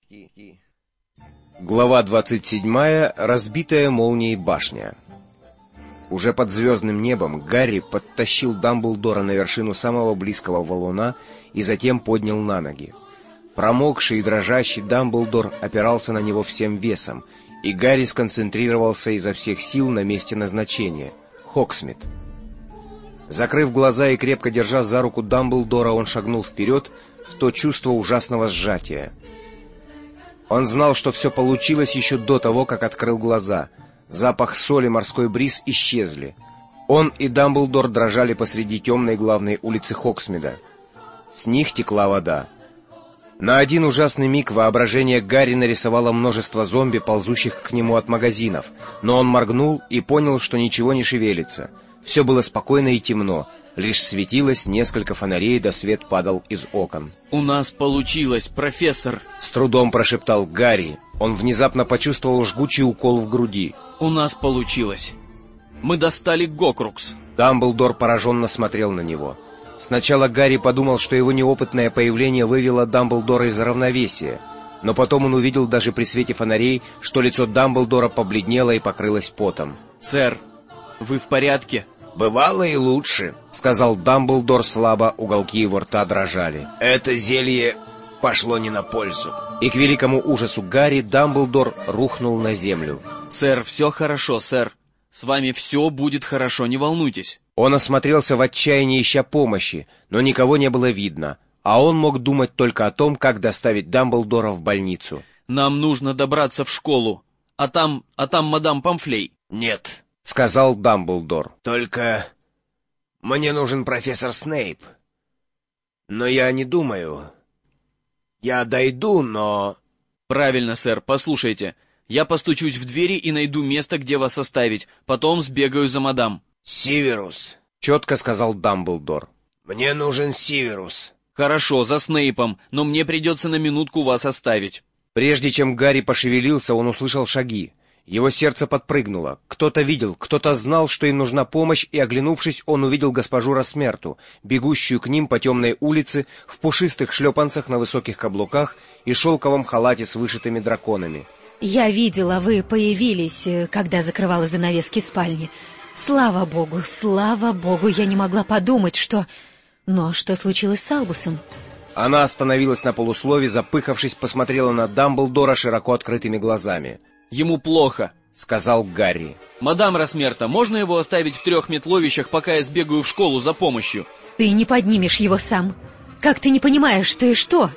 Глава 27. Разбитая молнией башня. Уже под звездным небом Гарри подтащил Дамблдора на вершину самого близкого валуна и затем поднял на ноги. Промокший и дрожащий Дамблдор опирался на него всем весом, и Гарри сконцентрировался изо всех сил на месте назначения — Хогсмит. Закрыв глаза и крепко держа за руку Дамблдора, он шагнул вперед в то чувство ужасного сжатия. Он знал, что все получилось еще до того, как открыл глаза. Запах соли, морской бриз исчезли. Он и Дамблдор дрожали посреди темной главной улицы Хогсмида. С них текла вода. На один ужасный миг воображение Гарри нарисовало множество зомби, ползущих к нему от магазинов, но он моргнул и понял, что ничего не шевелится. Все было спокойно и темно, лишь светилось несколько фонарей, да свет падал из окон. «У нас получилось, профессор!» — с трудом прошептал Гарри. Он внезапно почувствовал жгучий укол в груди. «У нас получилось! Мы достали Гокрукс!» Дамблдор пораженно смотрел на него. Сначала Гарри подумал, что его неопытное появление вывело Дамблдора из равновесия, но потом он увидел даже при свете фонарей, что лицо Дамблдора побледнело и покрылось потом. «Сэр, вы в порядке?» «Бывало и лучше», — сказал Дамблдор слабо, уголки его рта дрожали. «Это зелье пошло не на пользу». И к великому ужасу Гарри Дамблдор рухнул на землю. «Сэр, все хорошо, сэр. С вами все будет хорошо, не волнуйтесь». Он осмотрелся в отчаянии, ища помощи, но никого не было видно, а он мог думать только о том, как доставить Дамблдора в больницу. «Нам нужно добраться в школу, а там мадам Помфлей». «Нет», — сказал Дамблдор. «Только мне нужен профессор Снейп. Но я не думаю. Я дойду, но...» «Правильно, сэр, послушайте. Я постучусь в двери и найду место, где вас оставить. Потом сбегаю за мадам». «Сиверус», — четко сказал Дамблдор. «Мне нужен Сиверус». «Хорошо, за Снейпом, но мне придется на минутку вас оставить». Прежде чем Гарри пошевелился, он услышал шаги. Его сердце подпрыгнуло. Кто-то видел, кто-то знал, что им нужна помощь, и, оглянувшись, он увидел госпожу Росмерту, бегущую к ним по темной улице в пушистых шлепанцах на высоких каблуках и шелковом халате с вышитыми драконами. «Я видела, вы появились, когда закрывала занавески спальни. Слава богу, я не могла подумать, что... Но что случилось с Албусом?» Она остановилась на полуслове, запыхавшись, посмотрела на Дамблдора широко открытыми глазами. «Ему плохо», — сказал Гарри. «Мадам Росмерта, можно его оставить в 3 метловищах, пока я сбегаю в школу за помощью?» «Ты не поднимешь его сам. Как ты не понимаешь, ты что?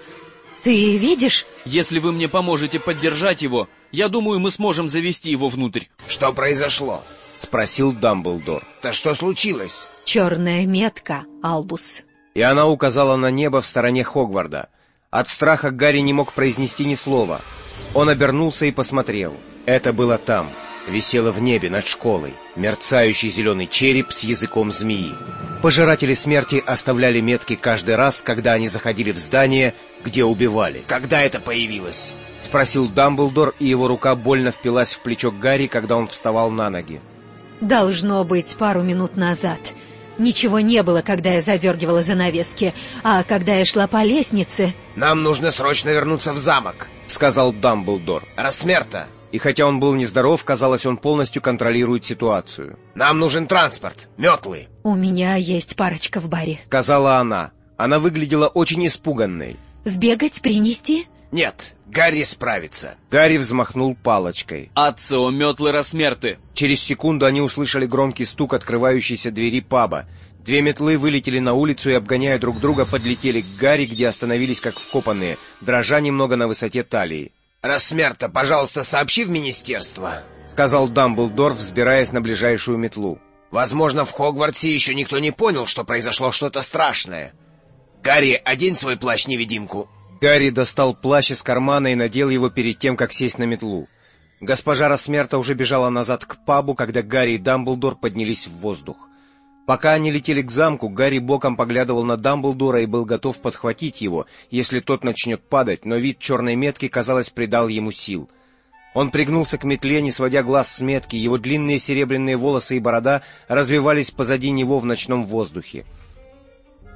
Ты видишь?» «Если вы мне поможете поддержать его, я думаю, мы сможем завести его внутрь». «Что произошло?» — спросил Дамблдор. «Да что случилось?» «Черная метка, Албус». И она указала на небо в стороне Хогварда. От страха Гарри не мог произнести ни слова. Он обернулся и посмотрел. Это было там, висело в небе над школой, мерцающий зеленый череп с языком змеи. Пожиратели смерти оставляли метки каждый раз, когда они заходили в здание, где убивали. «Когда это появилось?» — спросил Дамблдор, и его рука больно впилась в плечо Гарри, когда он вставал на ноги. «Должно быть, пару минут назад. Ничего не было, когда я задергивала занавески, а когда я шла по лестнице...» «Нам нужно срочно вернуться в замок», — сказал Дамблдор. «Росмерта!» И хотя он был нездоров, казалось, он полностью контролирует ситуацию. «Нам нужен транспорт, метлы!» «У меня есть парочка в баре», — сказала она. Она выглядела очень испуганной. «Сбегать, принести?» «Нет, Гарри справится». Гарри взмахнул палочкой. «Ацио, метлы Росмерты!» Через секунду они услышали громкий стук открывающейся двери паба. 2 метлы вылетели на улицу и, обгоняя друг друга, подлетели к Гарри, где остановились как вкопанные, дрожа немного на высоте талии. «Росмерта, пожалуйста, сообщи в министерство», — сказал Дамблдор, взбираясь на ближайшую метлу. «Возможно, в Хогвартсе еще никто не понял, что произошло что-то страшное. Гарри, одень свой плащ-невидимку». Гарри достал плащ из кармана и надел его перед тем, как сесть на метлу. Госпожа Росмерта уже бежала назад к пабу, когда Гарри и Дамблдор поднялись в воздух. Пока они летели к замку, Гарри боком поглядывал на Дамблдора и был готов подхватить его, если тот начнет падать, но вид черной метки, казалось, придал ему сил. Он пригнулся к метле, не сводя глаз с метки, его длинные серебряные волосы и борода развивались позади него в ночном воздухе.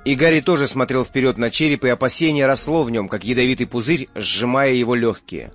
И Гарри тоже смотрел вперед на череп, и опасение росло в нем, как ядовитый пузырь, сжимая его легкие.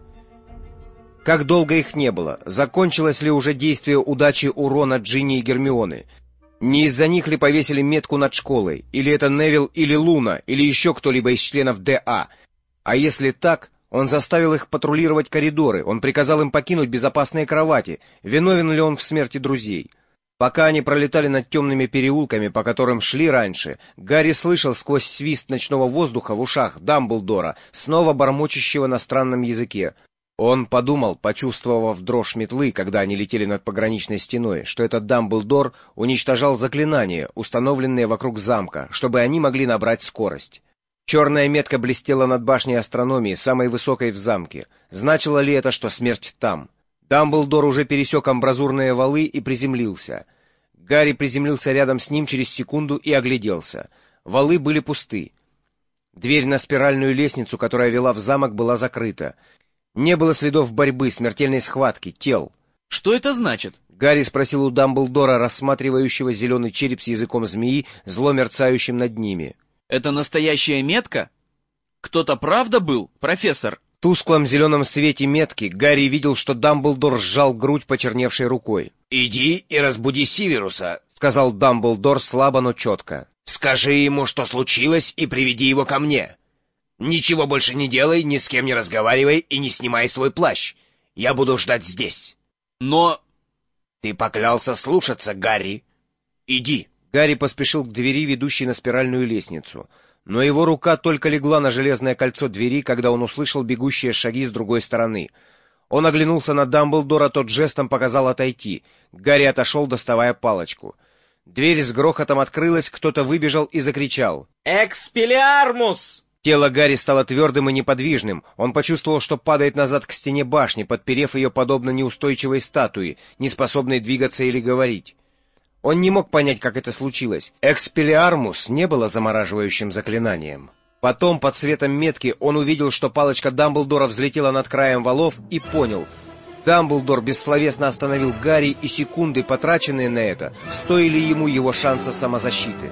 Как долго их не было? Закончилось ли уже действие удачи у Рона, Джинни и Гермионы? Не из-за них ли повесили метку над школой? Или это Невилл или Луна, или еще кто-либо из членов ДА? А если так, он заставил их патрулировать коридоры, он приказал им покинуть безопасные кровати. Виновен ли он в смерти друзей? Пока они пролетали над темными переулками, по которым шли раньше, Гарри слышал сквозь свист ночного воздуха в ушах Дамблдора, снова бормочущего на странном языке. Он подумал, почувствовав дрожь метлы, когда они летели над пограничной стеной, что этот Дамблдор уничтожал заклинания, установленные вокруг замка, чтобы они могли набрать скорость. Черная метка блестела над башней астрономии, самой высокой в замке. Значило ли это, что смерть там? Дамблдор уже пересек амбразурные валы и приземлился. Гарри приземлился рядом с ним через секунду и огляделся. Валы были пусты. Дверь на спиральную лестницу, которая вела в замок, была закрыта. Не было следов борьбы, смертельной схватки, тел. «Что это значит?» Гарри спросил у Дамблдора, рассматривающего зеленый череп с языком змеи, зло мерцающим над ними. «Это настоящая метка? Кто-то правда был, профессор?» В тусклом зеленом свете метки Гарри видел, что Дамблдор сжал грудь почерневшей рукой. «Иди и разбуди Сиверуса», — сказал Дамблдор слабо, но четко. «Скажи ему, что случилось, и приведи его ко мне. Ничего больше не делай, ни с кем не разговаривай и не снимай свой плащ. Я буду ждать здесь». «Но...» «Ты поклялся слушаться, Гарри. Иди». Гарри поспешил к двери, ведущей на спиральную лестницу. Но его рука только легла на железное кольцо двери, когда он услышал бегущие шаги с другой стороны. Он оглянулся на Дамблдора, тот жестом показал отойти. Гарри отошел, доставая палочку. Дверь с грохотом открылась, кто-то выбежал и закричал. «Экспеллиармус!» Тело Гарри стало твердым и неподвижным. Он почувствовал, что падает назад к стене башни, подперев ее подобно неустойчивой статуе, не способной двигаться или говорить. Он не мог понять, как это случилось. Экспеллиармус не было замораживающим заклинанием. Потом, под светом метки, он увидел, что палочка Дамблдора взлетела над краем валов, и понял. Дамблдор бессловесно остановил Гарри, и секунды, потраченные на это, стоили ему его шанса самозащиты.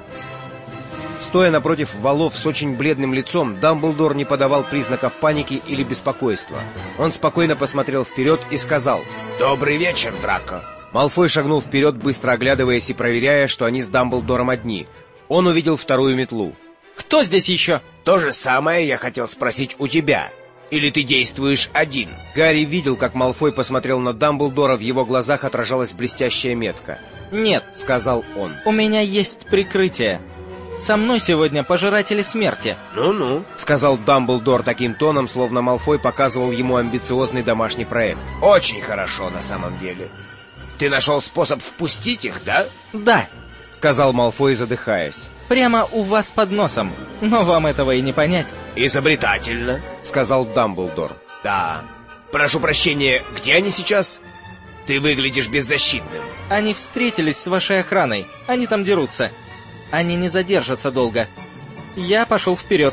Стоя напротив валов с очень бледным лицом, Дамблдор не подавал признаков паники или беспокойства. Он спокойно посмотрел вперед и сказал: «Добрый вечер, Драко». Малфой шагнул вперед, быстро оглядываясь и проверяя, что они с Дамблдором одни. Он увидел вторую метлу. «Кто здесь еще?» «То же самое я хотел спросить у тебя. Или ты действуешь один?» Гарри видел, как Малфой посмотрел на Дамблдора, в его глазах отражалась блестящая метка. «Нет», — сказал он. — «у меня есть прикрытие. Со мной сегодня пожиратели смерти». «Ну-ну», — сказал Дамблдор таким тоном, словно Малфой показывал ему амбициозный домашний проект. «Очень хорошо на самом деле. Ты нашел способ впустить их, да?» «Да», — сказал Малфой, задыхаясь. «прямо у вас под носом, но вам этого и не понять». «Изобретательно», — сказал Дамблдор. «Да. Прошу прощения, где они сейчас? Ты выглядишь беззащитным». «Они встретились с вашей охраной, они там дерутся. Они не задержатся долго. Я пошел вперед.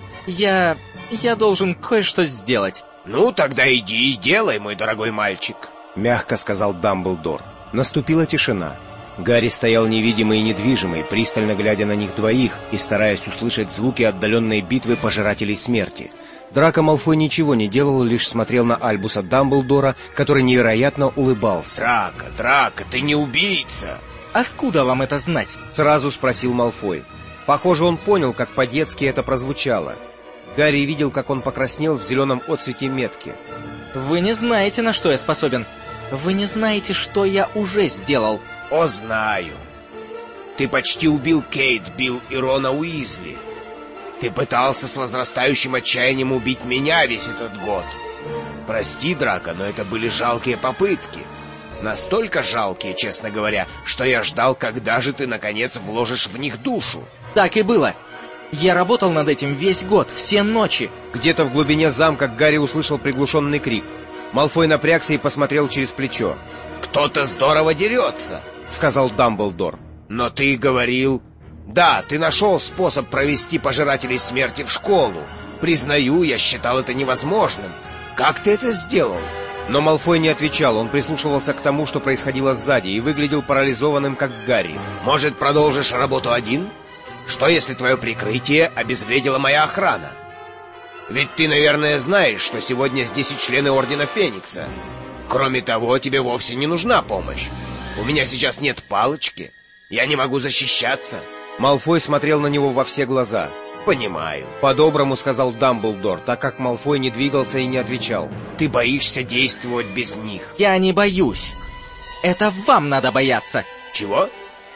Я должен кое-что сделать». «Ну, тогда иди и делай, мой дорогой мальчик», — мягко сказал Дамблдор. Наступила тишина. Гарри стоял невидимый и недвижимый, пристально глядя на них двоих и стараясь услышать звуки отдаленной битвы пожирателей смерти. Драко Малфой ничего не делал, лишь смотрел на Альбуса Дамблдора, который невероятно улыбался. «Драко, ты не убийца!» «Откуда вам это знать?» — сразу спросил Малфой. Похоже, он понял, как по-детски это прозвучало. Гарри видел, как он покраснел в зеленом отсвете метки. «Вы не знаете, на что я способен. Вы не знаете, что я уже сделал». «О, знаю. Ты почти убил Кейт, Билл и Рона Уизли. Ты пытался с возрастающим отчаянием убить меня весь этот год. Прости, Драко, но это были жалкие попытки. Настолько жалкие, честно говоря, что я ждал, когда же ты, наконец, вложишь в них душу». «Так и было. Я работал над этим весь год, все ночи». Где-то в глубине замка Гарри услышал приглушенный крик. Малфой напрягся и посмотрел через плечо. «Кто-то здорово дерется», — сказал Дамблдор. «Но ты говорил...» «Да, ты нашел способ провести пожирателей смерти в школу. Признаю, я считал это невозможным. Как ты это сделал?» Но Малфой не отвечал, он прислушивался к тому, что происходило сзади, и выглядел парализованным, как Гарри. «Может, продолжишь работу один? Что, если твое прикрытие обезвредила моя охрана? Ведь ты, наверное, знаешь, что сегодня здесь и члены Ордена Феникса. Кроме того, тебе вовсе не нужна помощь. У меня сейчас нет палочки. Я не могу защищаться. Малфой смотрел на него во все глаза. Понимаю. По-доброму сказал Дамблдор, так как Малфой не двигался и не отвечал. Ты боишься действовать без них. Я не боюсь. Это вам надо бояться. Чего?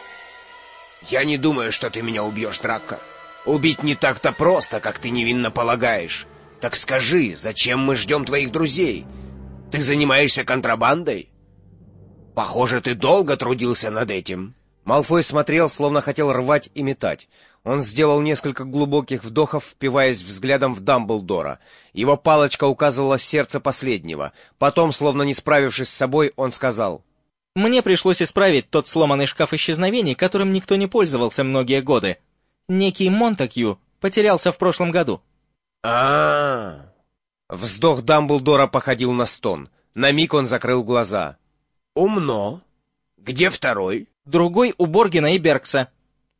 Я не думаю, что ты меня убьешь, Драко. Убить не так-то просто, как ты невинно полагаешь. Так скажи, зачем мы ждем твоих друзей? Ты занимаешься контрабандой? Похоже, ты долго трудился над этим. Малфой смотрел, словно хотел рвать и метать. Он сделал несколько глубоких вдохов, впиваясь взглядом в Дамблдора. Его палочка указывала в сердце последнего. Потом, словно не справившись с собой, он сказал: «Мне пришлось исправить тот сломанный шкаф исчезновений, которым никто не пользовался многие годы. Некий Монтакью потерялся в прошлом году». А-а-а. Вздох Дамблдора походил на стон. На миг он закрыл глаза. Умно. Где второй? Другой у Боргина и Беркса.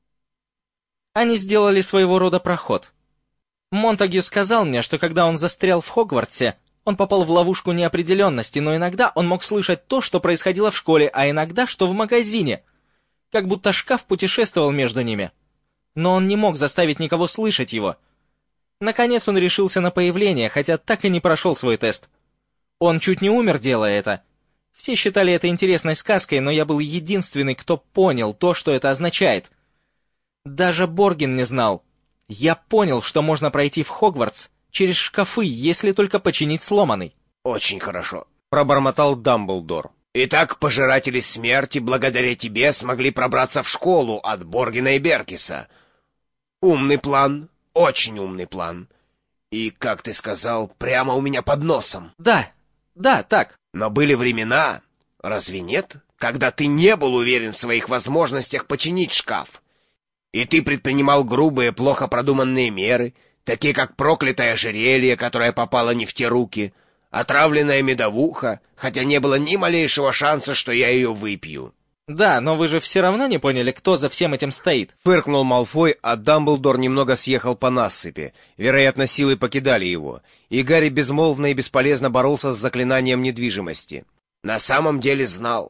Они сделали своего рода проход. Монтагью сказал мне, что когда он застрял в Хогвартсе, он попал в ловушку неопределенности, но иногда он мог слышать то, что происходило в школе, а иногда, что в магазине. Как будто шкаф путешествовал между ними. Но он не мог заставить никого слышать его. Наконец он решился на появление, хотя так и не прошел свой тест. Он чуть не умер, делая это. Все считали это интересной сказкой, но я был единственный, кто понял то, что это означает. Даже Боргин не знал. Я понял, что можно пройти в Хогвартс через шкафы, если только починить сломанный. Очень хорошо, пробормотал Дамблдор. Итак, пожиратели смерти благодаря тебе смогли пробраться в школу от Боргина и Беркиса. Умный план, очень умный план. И, как ты сказал, прямо у меня под носом. Да, так. Но были времена, разве нет, когда ты не был уверен в своих возможностях починить шкаф? И ты предпринимал грубые, плохо продуманные меры, такие как проклятое ожерелье, которое попало не в те руки, отравленная медовуха, хотя не было ни малейшего шанса, что я ее выпью. Да, но вы же все равно не поняли, кто за всем этим стоит. Фыркнул Малфой, а Дамблдор немного съехал по насыпи. Вероятно, силы покидали его, и Гарри безмолвно и бесполезно боролся с заклинанием недвижимости. На самом деле знал.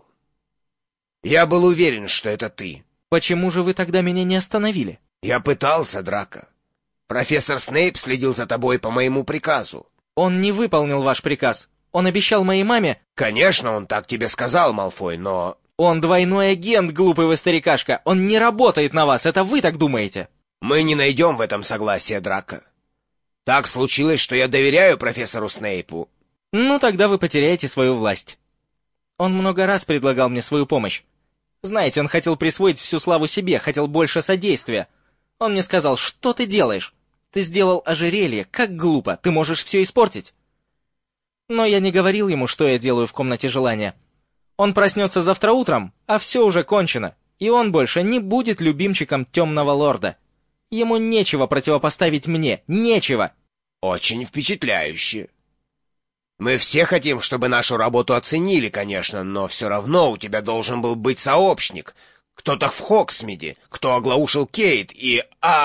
Я был уверен, что это ты. Почему же вы тогда меня не остановили? Я пытался, Драко. Профессор Снейп следил за тобой по моему приказу. Он не выполнил ваш приказ. Он обещал моей маме... Конечно, он так тебе сказал, Малфой, но... Он двойной агент, глупый вы старикашка. Он не работает на вас, это вы так думаете. Мы не найдем в этом согласия, Драко. Так случилось, что я доверяю профессору Снейпу. Ну, тогда вы потеряете свою власть. Он много раз предлагал мне свою помощь. Знаете, он хотел присвоить всю славу себе, хотел больше содействия. Он мне сказал: что ты делаешь? Ты сделал ожерелье, как глупо, ты можешь все испортить. Но я не говорил ему, что я делаю в комнате желания. Он проснется завтра утром, а все уже кончено, и он больше не будет любимчиком темного лорда. Ему нечего противопоставить мне, нечего. Очень впечатляюще. Мы все хотим, чтобы нашу работу оценили, конечно, но все равно у тебя должен был быть сообщник. Кто-то в Хоксмиде, кто оглаушил Кейт и...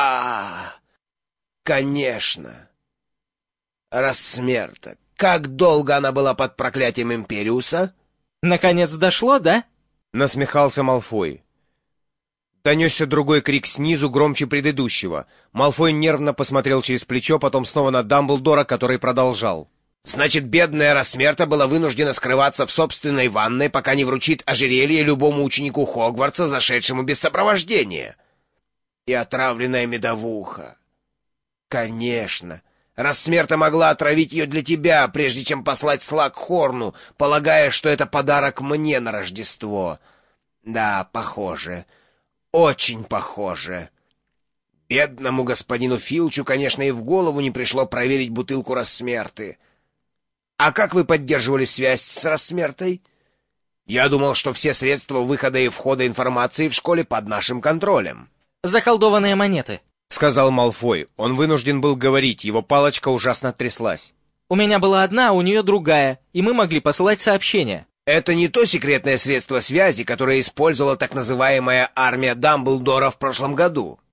Конечно. Рассмерта. Как долго она была под проклятием Империуса? Наконец дошло, да? Насмехался Малфой. Донесся другой крик снизу, громче предыдущего. Малфой нервно посмотрел через плечо, потом снова на Дамблдора, который продолжал. Значит, бедная Рассмерта была вынуждена скрываться в собственной ванной, пока не вручит ожерелье любому ученику Хогвартса, зашедшему без сопровождения. И отравленная медовуха. Конечно. Рассмерта могла отравить ее для тебя, прежде чем послать Слакхорну, полагая, что это подарок мне на Рождество. Да, похоже. Очень похоже. Бедному господину Филчу, конечно, и в голову не пришло проверить бутылку Рассмерты. А как вы поддерживали связь с Рассмертой? Я думал, что все средства выхода и входа информации в школе под нашим контролем. Заколдованные монеты, — сказал Малфой. Он вынужден был говорить, его палочка ужасно тряслась. У меня была одна, а у нее другая, и мы могли посылать сообщения. Это не то секретное средство связи, которое использовала так называемая армия Дамблдора в прошлом году.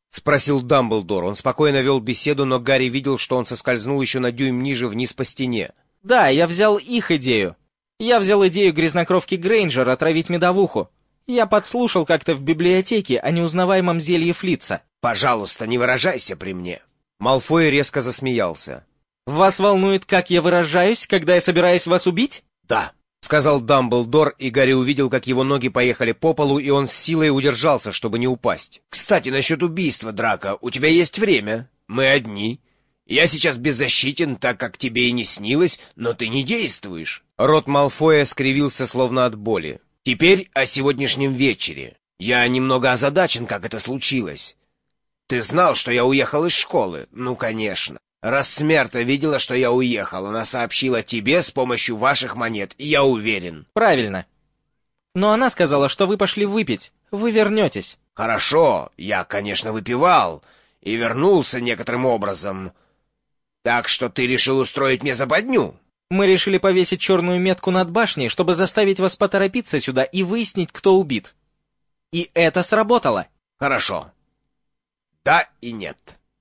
— спросил Дамблдор. Он спокойно вел беседу, но Гарри видел, что он соскользнул еще на дюйм ниже вниз по стене. Да, я взял их идею. Я взял идею грязнокровки Грейнджер отравить медовуху. Я подслушал как-то в библиотеке о неузнаваемом зелье Флитца. Пожалуйста, не выражайся при мне. Малфой резко засмеялся. Вас волнует, как я выражаюсь, когда я собираюсь вас убить? Да. — сказал Дамблдор, и Гарри увидел, как его ноги поехали по полу, и он с силой удержался, чтобы не упасть. Кстати, насчет убийства, Драко, у тебя есть время. Мы одни. Я сейчас беззащитен, так как тебе и не снилось, но ты не действуешь. Рот Малфоя скривился, словно от боли. Теперь о сегодняшнем вечере. Я немного озадачен, как это случилось. Ты знал, что я уехал из школы? Ну, конечно. Раз Смерта видела, что я уехал, она сообщила тебе с помощью ваших монет, и я уверен. Правильно. Но она сказала, что вы пошли выпить. Вы вернетесь. Хорошо, я, конечно, выпивал и вернулся некоторым образом. Так что ты решил устроить мне западню? Мы решили повесить черную метку над башней, чтобы заставить вас поторопиться сюда и выяснить, кто убит. И это сработало. Хорошо. Да и нет.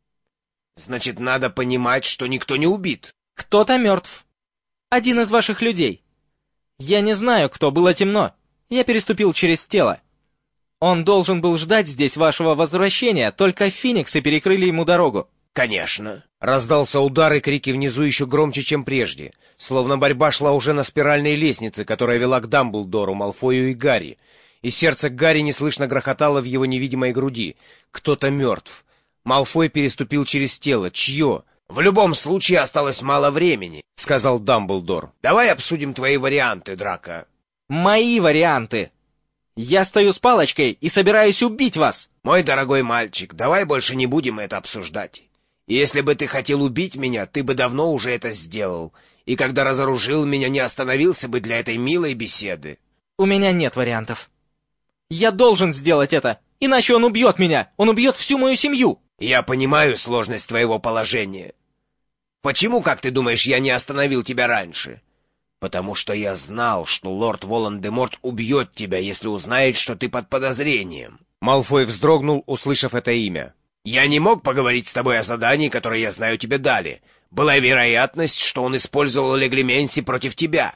Значит, надо понимать, что никто не убит. Кто-то мертв. Один из ваших людей. Я не знаю, кто, было темно. Я переступил через тело. Он должен был ждать здесь вашего возвращения, только фениксы перекрыли ему дорогу. Конечно. Раздался удар, и крики внизу еще громче, чем прежде. Словно борьба шла уже на спиральной лестнице, которая вела к Дамблдору, Малфою и Гарри. И сердце Гарри неслышно грохотало в его невидимой груди. Кто-то мертв. Малфой переступил через тело. Чье? В любом случае осталось мало времени, — сказал Дамблдор. Давай обсудим твои варианты, Драко. Мои варианты. Я стою с палочкой и собираюсь убить вас. Мой дорогой мальчик, давай больше не будем это обсуждать. Если бы ты хотел убить меня, ты бы давно уже это сделал. И когда разоружил меня, не остановился бы для этой милой беседы. У меня нет вариантов. Я должен сделать это, иначе он убьет меня. Он убьет всю мою семью. Я понимаю сложность твоего положения. Почему, как ты думаешь, я не остановил тебя раньше? Потому что я знал, что лорд Волан-де-Морт убьет тебя, если узнает, что ты под подозрением. Малфой вздрогнул, услышав это имя. Я не мог поговорить с тобой о задании, которое я знаю тебе дали. Была вероятность, что он использовал Леглименси против тебя.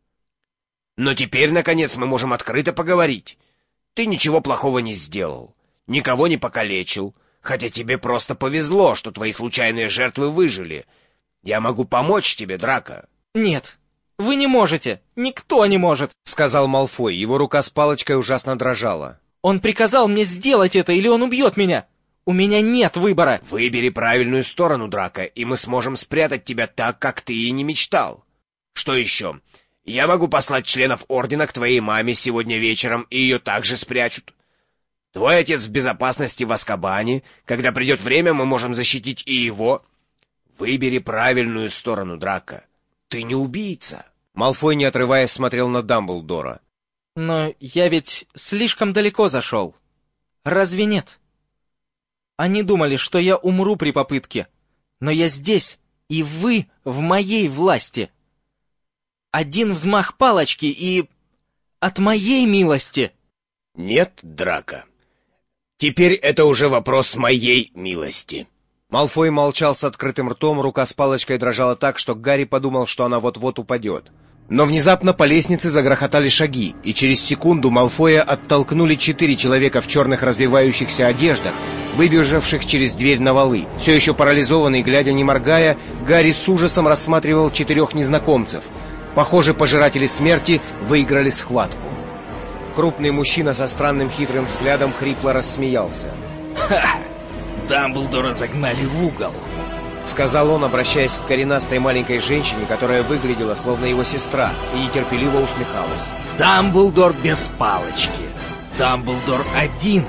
Но теперь, наконец, мы можем открыто поговорить. Ты ничего плохого не сделал, никого не покалечил, хотя тебе просто повезло, что твои случайные жертвы выжили. Я могу помочь тебе, Драко. Нет, вы не можете, никто не может, — сказал Малфой. Его рука с палочкой ужасно дрожала. Он приказал мне сделать это, или он убьет меня. У меня нет выбора. Выбери правильную сторону, Драко, и мы сможем спрятать тебя так, как ты и не мечтал. Что еще? Я могу послать членов Ордена к твоей маме сегодня вечером, и ее также спрячут. Твой отец в безопасности в Азкабане. Когда придет время, мы можем защитить и его. Выбери правильную сторону, Драко. Ты не убийца. Малфой, не отрываясь, смотрел на Дамблдора. Но я ведь слишком далеко зашел. Разве нет? Они думали, что я умру при попытке. Но я здесь, и вы в моей власти. Один взмах палочки и... от моей милости. Нет, Драко. Теперь это уже вопрос моей милости. Малфой молчал с открытым ртом, рука с палочкой дрожала так, что Гарри подумал, что она вот-вот упадет. Но внезапно по лестнице загрохотали шаги, и через секунду Малфоя оттолкнули 4 человека в черных развивающихся одеждах, выбежавших через дверь на валы. Все еще парализованный, глядя не моргая, Гарри с ужасом рассматривал 4 незнакомцев. Похоже, пожиратели смерти выиграли схватку. Крупный мужчина со странным хитрым взглядом хрипло рассмеялся. «Ха! Дамблдора загнали в угол!» — сказал он, обращаясь к коренастой маленькой женщине, которая выглядела словно его сестра, и нетерпеливо усмехалась. «Дамблдор без палочки! Дамблдор один!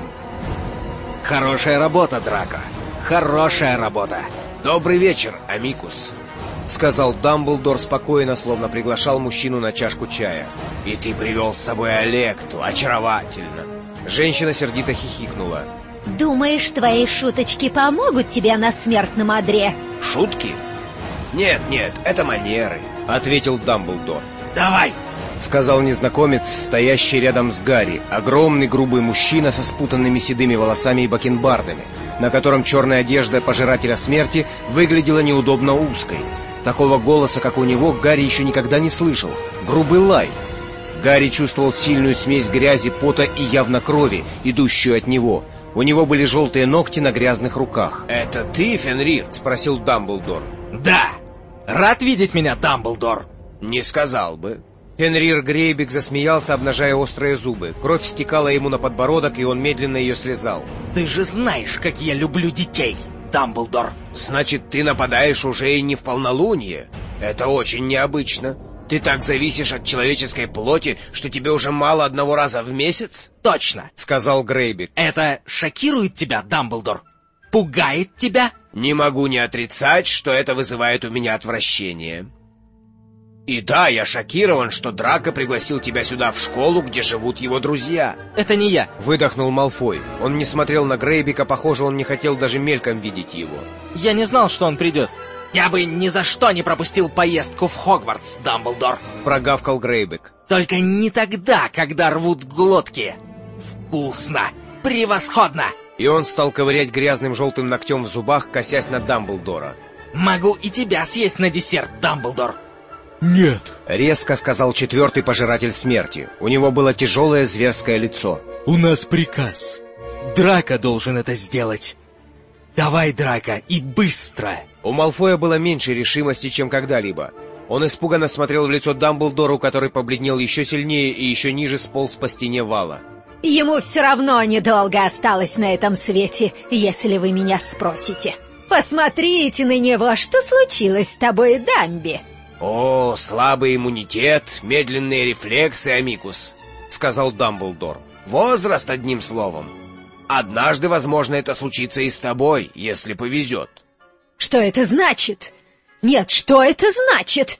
Хорошая работа, Драко! Хорошая работа!» «Добрый вечер, Амикус!» — сказал Дамблдор спокойно, словно приглашал мужчину на чашку чая. «И ты привел с собой Алекту, очаровательно!» Женщина сердито хихикнула. Думаешь, твои шуточки помогут тебе на смертном одре? Шутки? Нет, это манеры. — ответил Дамблдор. Давай! — сказал незнакомец, стоящий рядом с Гарри, огромный грубый мужчина со спутанными седыми волосами и бакенбардами, на котором черная одежда пожирателя смерти выглядела неудобно узкой. Такого голоса, как у него, Гарри еще никогда не слышал. Грубый лай. Гарри чувствовал сильную смесь грязи, пота и явно крови, идущую от него. У него были желтые ногти на грязных руках. «Это ты, Фенрир?» — спросил Дамблдор. Да! Рад видеть меня, Дамблдор? «Не сказал бы». Фенрир Грейбек засмеялся, обнажая острые зубы. Кровь стекала ему на подбородок, и он медленно ее слезал. Ты же знаешь, как я люблю детей, Дамблдор. «Значит, ты нападаешь уже и не в полнолуние? Это очень необычно. Ты так зависишь от человеческой плоти, что тебе уже мало одного раза в месяц?» Точно, — сказал Грейбек. Это шокирует тебя, Дамблдор? Пугает тебя? «Не могу не отрицать, что это вызывает у меня отвращение. И да, я шокирован, что Драко пригласил тебя сюда в школу, где живут его друзья». Это не я. Выдохнул Малфой. Он не смотрел на Грейбека, похоже, он не хотел даже мельком видеть его. Я не знал, что он придет. Я бы ни за что не пропустил поездку в Хогвартс, Дамблдор. Прогавкал Грейбек. Только не тогда, когда рвут глотки. Вкусно! Превосходно! И он стал ковырять грязным желтым ногтем в зубах, косясь на Дамблдора. Могу и тебя съесть на десерт, Дамблдор. Нет. Резко сказал четвертый пожиратель смерти. У него было тяжелое зверское лицо. У нас приказ. Драко должен это сделать. Давай, Драко, и быстро. У Малфоя было меньше решимости, чем когда-либо. Он испуганно смотрел в лицо Дамблдору, который побледнел еще сильнее и еще ниже сполз по стене вала. Ему все равно недолго осталось на этом свете, если вы меня спросите. Посмотрите на него, что случилось с тобой, Дамби? «О, слабый иммунитет, медленные рефлексы, Амикус», — сказал Дамблдор. «Возраст, одним словом. Однажды, возможно, это случится и с тобой, если повезет». Что это значит? Нет, что это значит?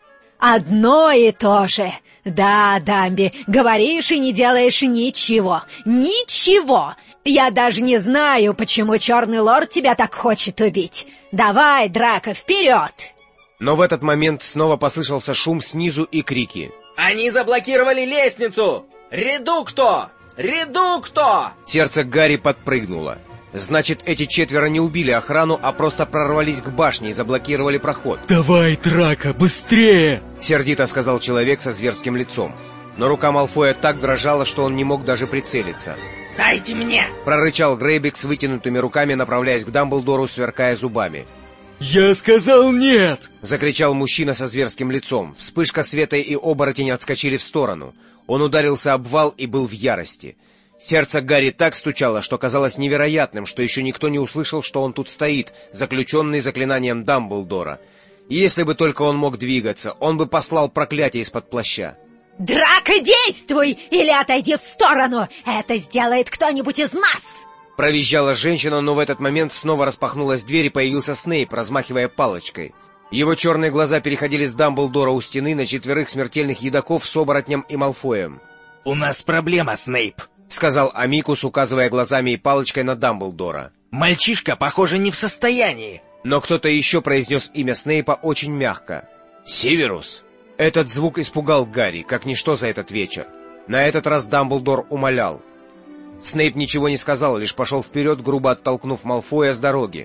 Одно и то же. Да, Дамби, говоришь и не делаешь ничего. Ничего. Я даже не знаю, почему Черный Лорд тебя так хочет убить. Давай, Драко, вперед! Но в этот момент снова послышался шум снизу и крики. Они заблокировали лестницу! Редукто! Редукто! Сердце Гарри подпрыгнуло. Значит, эти четверо не убили охрану, а просто прорвались к башне и заблокировали проход. Давай, Драко, быстрее! Сердито сказал человек со зверским лицом. Но рука Малфоя так дрожала, что он не мог даже прицелиться. Дайте мне! Прорычал Грейбек с вытянутыми руками, направляясь к Дамблдору, сверкая зубами. Я сказал нет! Закричал мужчина со зверским лицом. Вспышка света и оборотень отскочили в сторону. Он ударился об вал и был в ярости. Сердце Гарри так стучало, что казалось невероятным, что еще никто не услышал, что он тут стоит, заключенный заклинанием Дамблдора. И если бы только он мог двигаться, он бы послал проклятие из-под плаща. Драко, действуй или отойди в сторону! Это сделает кто-нибудь из нас! Провизжала женщина, но в этот момент снова распахнулась дверь и появился Снейп, размахивая палочкой. Его черные глаза переходили с Дамблдора у стены на четверых смертельных едоков с оборотнем и Малфоем. У нас проблема, Снейп, сказал Амикус, указывая глазами и палочкой на Дамблдора. Мальчишка, похоже, не в состоянии. Но кто-то еще произнес имя Снейпа очень мягко. «Северус!» Этот звук испугал Гарри, как ничто за этот вечер. На этот раз Дамблдор умолял. Снейп ничего не сказал, лишь пошел вперед, грубо оттолкнув Малфоя с дороги.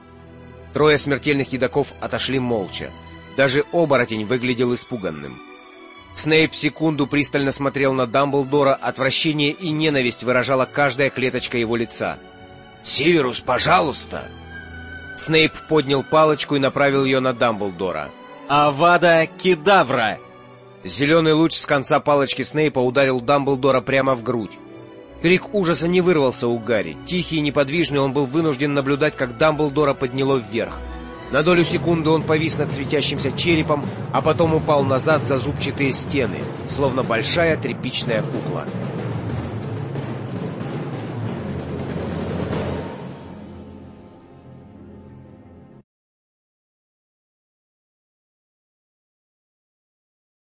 Трое смертельных едоков отошли молча. Даже оборотень выглядел испуганным. Снейп секунду пристально смотрел на Дамблдора, отвращение и ненависть выражала каждая клеточка его лица. «Северус, пожалуйста!» Снейп поднял палочку и направил ее на Дамблдора. Авада Кедавра! Зеленый луч с конца палочки Снейпа ударил Дамблдора прямо в грудь. Крик ужаса не вырвался у Гарри. Тихий и неподвижный, он был вынужден наблюдать, как Дамблдора подняло вверх. На долю секунды он повис над светящимся черепом, а потом упал назад за зубчатые стены, словно большая тряпичная кукла.